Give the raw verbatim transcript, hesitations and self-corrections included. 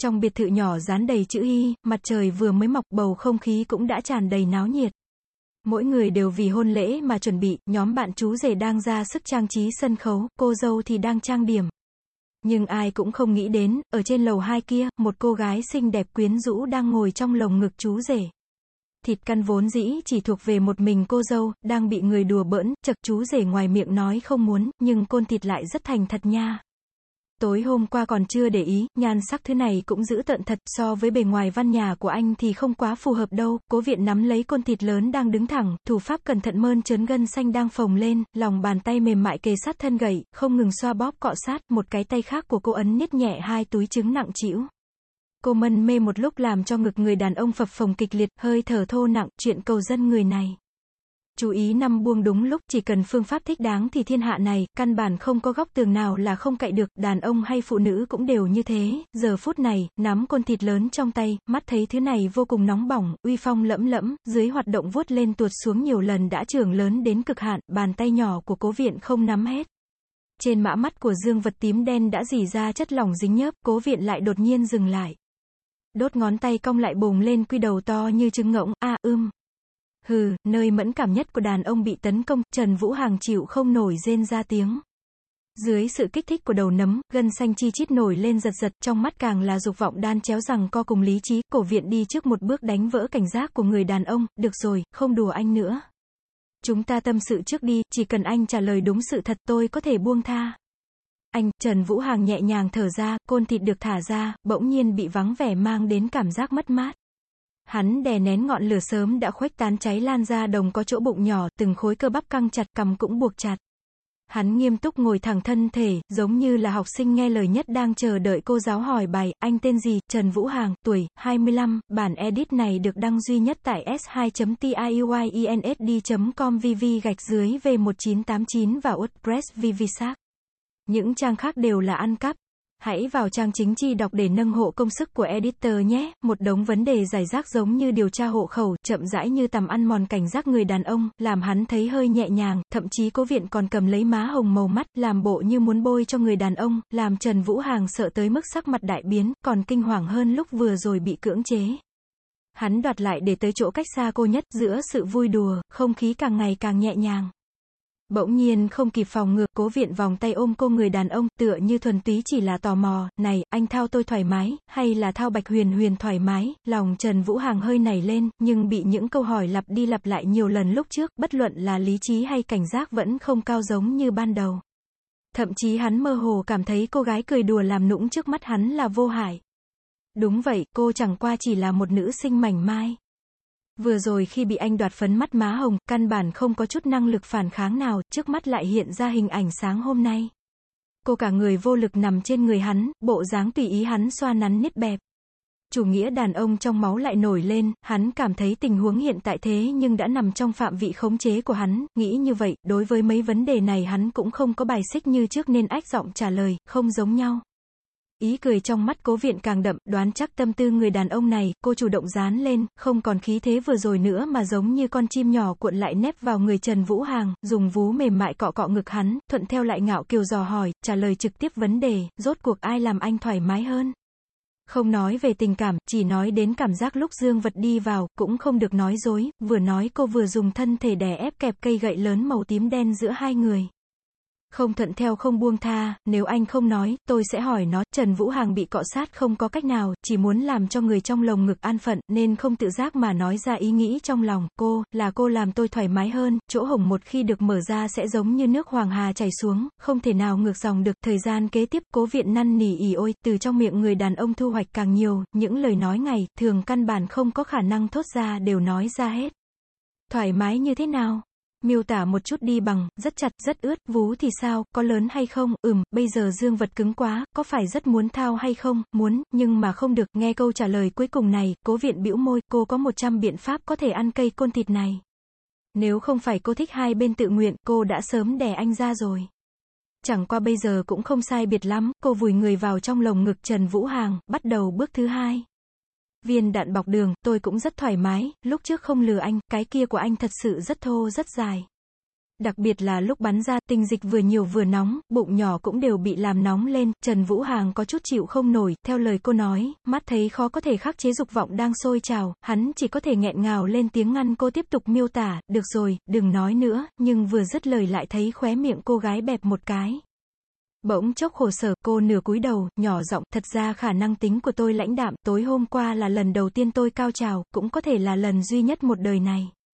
Trong biệt thự nhỏ dán đầy chữ Hy, mặt trời vừa mới mọc, bầu không khí cũng đã tràn đầy náo nhiệt. Mỗi người đều vì hôn lễ mà chuẩn bị, nhóm bạn chú rể đang ra sức trang trí sân khấu, cô dâu thì đang trang điểm. Nhưng ai cũng không nghĩ đến, ở trên lầu hai kia, một cô gái xinh đẹp quyến rũ đang ngồi trong lồng ngực chú rể. Thịt căn vốn dĩ chỉ thuộc về một mình cô dâu, đang bị người đùa bỡn, chật chú rể ngoài miệng nói không muốn, nhưng côn thịt lại rất thành thật nha. Tối hôm qua còn chưa để ý, nhan sắc thứ này cũng giữ tợn thật, so với bề ngoài văn nhà của anh thì không quá phù hợp đâu. Cố Viện nắm lấy côn thịt lớn đang đứng thẳng, thủ pháp cẩn thận mơn trớn gân xanh đang phồng lên, lòng bàn tay mềm mại kề sát thân gậy, không ngừng xoa bóp cọ sát, một cái tay khác của cô ấn niết nhẹ hai túi trứng nặng trĩu. Cô mân mê một lúc làm cho ngực người đàn ông phập phồng kịch liệt, hơi thở thô nặng, chuyện cầu dân người này. Chú ý năm buông đúng lúc, chỉ cần phương pháp thích đáng thì thiên hạ này, căn bản không có góc tường nào là không cạy được, đàn ông hay phụ nữ cũng đều như thế. Giờ phút này, nắm côn thịt lớn trong tay, mắt thấy thứ này vô cùng nóng bỏng, uy phong lẫm lẫm, dưới hoạt động vuốt lên tuột xuống nhiều lần đã trưởng lớn đến cực hạn, bàn tay nhỏ của Cố Viện không nắm hết. Trên mã mắt của dương vật tím đen đã rỉ ra chất lỏng dính nhớp, Cố Viện lại đột nhiên dừng lại. Đốt ngón tay cong lại bùng lên quy đầu to như trứng ngỗng, a ưm. Hừ, nơi mẫn cảm nhất của đàn ông bị tấn công, Trần Vũ Hàng chịu không nổi rên ra tiếng. Dưới sự kích thích của đầu nấm, gân xanh chi chít nổi lên giật giật, trong mắt càng là dục vọng đan chéo rằng co cùng lý trí. Cổ Viện đi trước một bước đánh vỡ cảnh giác của người đàn ông, được rồi, không đùa anh nữa. Chúng ta tâm sự trước đi, chỉ cần anh trả lời đúng sự thật tôi có thể buông tha. Anh, Trần Vũ Hàng nhẹ nhàng thở ra, côn thịt được thả ra, bỗng nhiên bị vắng vẻ mang đến cảm giác mất mát. Hắn đè nén ngọn lửa sớm đã khuếch tán cháy lan ra đồng có chỗ bụng nhỏ, từng khối cơ bắp căng chặt, cằm cũng buộc chặt. Hắn nghiêm túc ngồi thẳng thân thể, giống như là học sinh nghe lời nhất đang chờ đợi cô giáo hỏi bài. Anh tên gì? Trần Vũ Hàng, tuổi, hai mươi lăm, bản edit này được đăng duy nhất tại s hai chấm tiuyensd chấm com vv gạch dưới v một chín tám chín và WordPress vvsac. Những trang khác đều là ăn cắp. Hãy vào trang chính chi đọc để nâng hộ công sức của editor nhé. Một đống vấn đề giải rác giống như điều tra hộ khẩu, chậm rãi như tầm ăn mòn cảnh giác người đàn ông, làm hắn thấy hơi nhẹ nhàng, thậm chí Cố Viện còn cầm lấy má hồng màu mắt, làm bộ như muốn bôi cho người đàn ông, làm Trần Vũ Hàng sợ tới mức sắc mặt đại biến, còn kinh hoàng hơn lúc vừa rồi bị cưỡng chế. Hắn đoạt lại để tới chỗ cách xa cô nhất, giữa sự vui đùa, không khí càng ngày càng nhẹ nhàng. Bỗng nhiên không kịp phòng ngừa, Cố Viện vòng tay ôm cô người đàn ông, tựa như thuần túy chỉ là tò mò. Này, anh thao tôi thoải mái, hay là thao Bạch Huyền Huyền thoải mái? Lòng Trần Vũ Hàng hơi nảy lên, nhưng bị những câu hỏi lặp đi lặp lại nhiều lần lúc trước, bất luận là lý trí hay cảnh giác vẫn không cao giống như ban đầu. Thậm chí hắn mơ hồ cảm thấy cô gái cười đùa làm nũng trước mắt hắn là vô hại. Đúng vậy, cô chẳng qua chỉ là một nữ sinh mảnh mai. Vừa rồi khi bị anh đoạt phấn mắt má hồng, căn bản không có chút năng lực phản kháng nào, trước mắt lại hiện ra hình ảnh sáng hôm nay. Cô cả người vô lực nằm trên người hắn, bộ dáng tùy ý hắn xoa nắn nít bẹp. Chủ nghĩa đàn ông trong máu lại nổi lên, hắn cảm thấy tình huống hiện tại thế nhưng đã nằm trong phạm vị khống chế của hắn, nghĩ như vậy, đối với mấy vấn đề này hắn cũng không có bài xích như trước nên ách giọng trả lời, không giống nhau. Ý cười trong mắt Cố Viện càng đậm, đoán chắc tâm tư người đàn ông này, cô chủ động dán lên, không còn khí thế vừa rồi nữa mà giống như con chim nhỏ cuộn lại nép vào người Trần Vũ Hàng, dùng vú mềm mại cọ cọ ngực hắn, thuận theo lại ngạo kiều dò hỏi, trả lời trực tiếp vấn đề, rốt cuộc ai làm anh thoải mái hơn? Không nói về tình cảm, chỉ nói đến cảm giác lúc dương vật đi vào, cũng không được nói dối, vừa nói cô vừa dùng thân thể đè ép kẹp cây gậy lớn màu tím đen giữa hai người. Không thuận theo không buông tha, nếu anh không nói, tôi sẽ hỏi nó. Trần Vũ Hàng bị cọ sát không có cách nào, chỉ muốn làm cho người trong lồng ngực an phận, nên không tự giác mà nói ra ý nghĩ trong lòng. Cô, là cô làm tôi thoải mái hơn, chỗ hổng một khi được mở ra sẽ giống như nước Hoàng Hà chảy xuống, không thể nào ngược dòng được. Thời gian kế tiếp, Cố Viện năn nỉ ỉ ôi, từ trong miệng người đàn ông thu hoạch càng nhiều, những lời nói ngày, thường căn bản không có khả năng thốt ra đều nói ra hết. Thoải mái như thế nào? Miêu tả một chút đi bằng, rất chặt, rất ướt, vú thì sao, có lớn hay không, ừm, bây giờ dương vật cứng quá, có phải rất muốn thao hay không, muốn, nhưng mà không được. Nghe câu trả lời cuối cùng này, Cố Viện bĩu môi, cô có một trăm biện pháp có thể ăn cây côn thịt này. Nếu không phải cô thích hai bên tự nguyện, cô đã sớm đẻ anh ra rồi. Chẳng qua bây giờ cũng không sai biệt lắm, cô vùi người vào trong lồng ngực Trần Vũ Hàng, bắt đầu bước thứ hai. Viên đạn bọc đường, tôi cũng rất thoải mái, lúc trước không lừa anh, cái kia của anh thật sự rất thô rất dài. Đặc biệt là lúc bắn ra, tinh dịch vừa nhiều vừa nóng, bụng nhỏ cũng đều bị làm nóng lên, Trần Vũ Hàng có chút chịu không nổi, theo lời cô nói, mắt thấy khó có thể khắc chế dục vọng đang sôi trào, hắn chỉ có thể nghẹn ngào lên tiếng ngăn cô tiếp tục miêu tả, được rồi, đừng nói nữa, nhưng vừa dứt lời lại thấy khóe miệng cô gái bẹp một cái. Bỗng chốc khổ sở, cô nửa cúi đầu, nhỏ giọng, thật ra khả năng tính của tôi lãnh đạm, tối hôm qua là lần đầu tiên tôi cao trào, cũng có thể là lần duy nhất một đời này.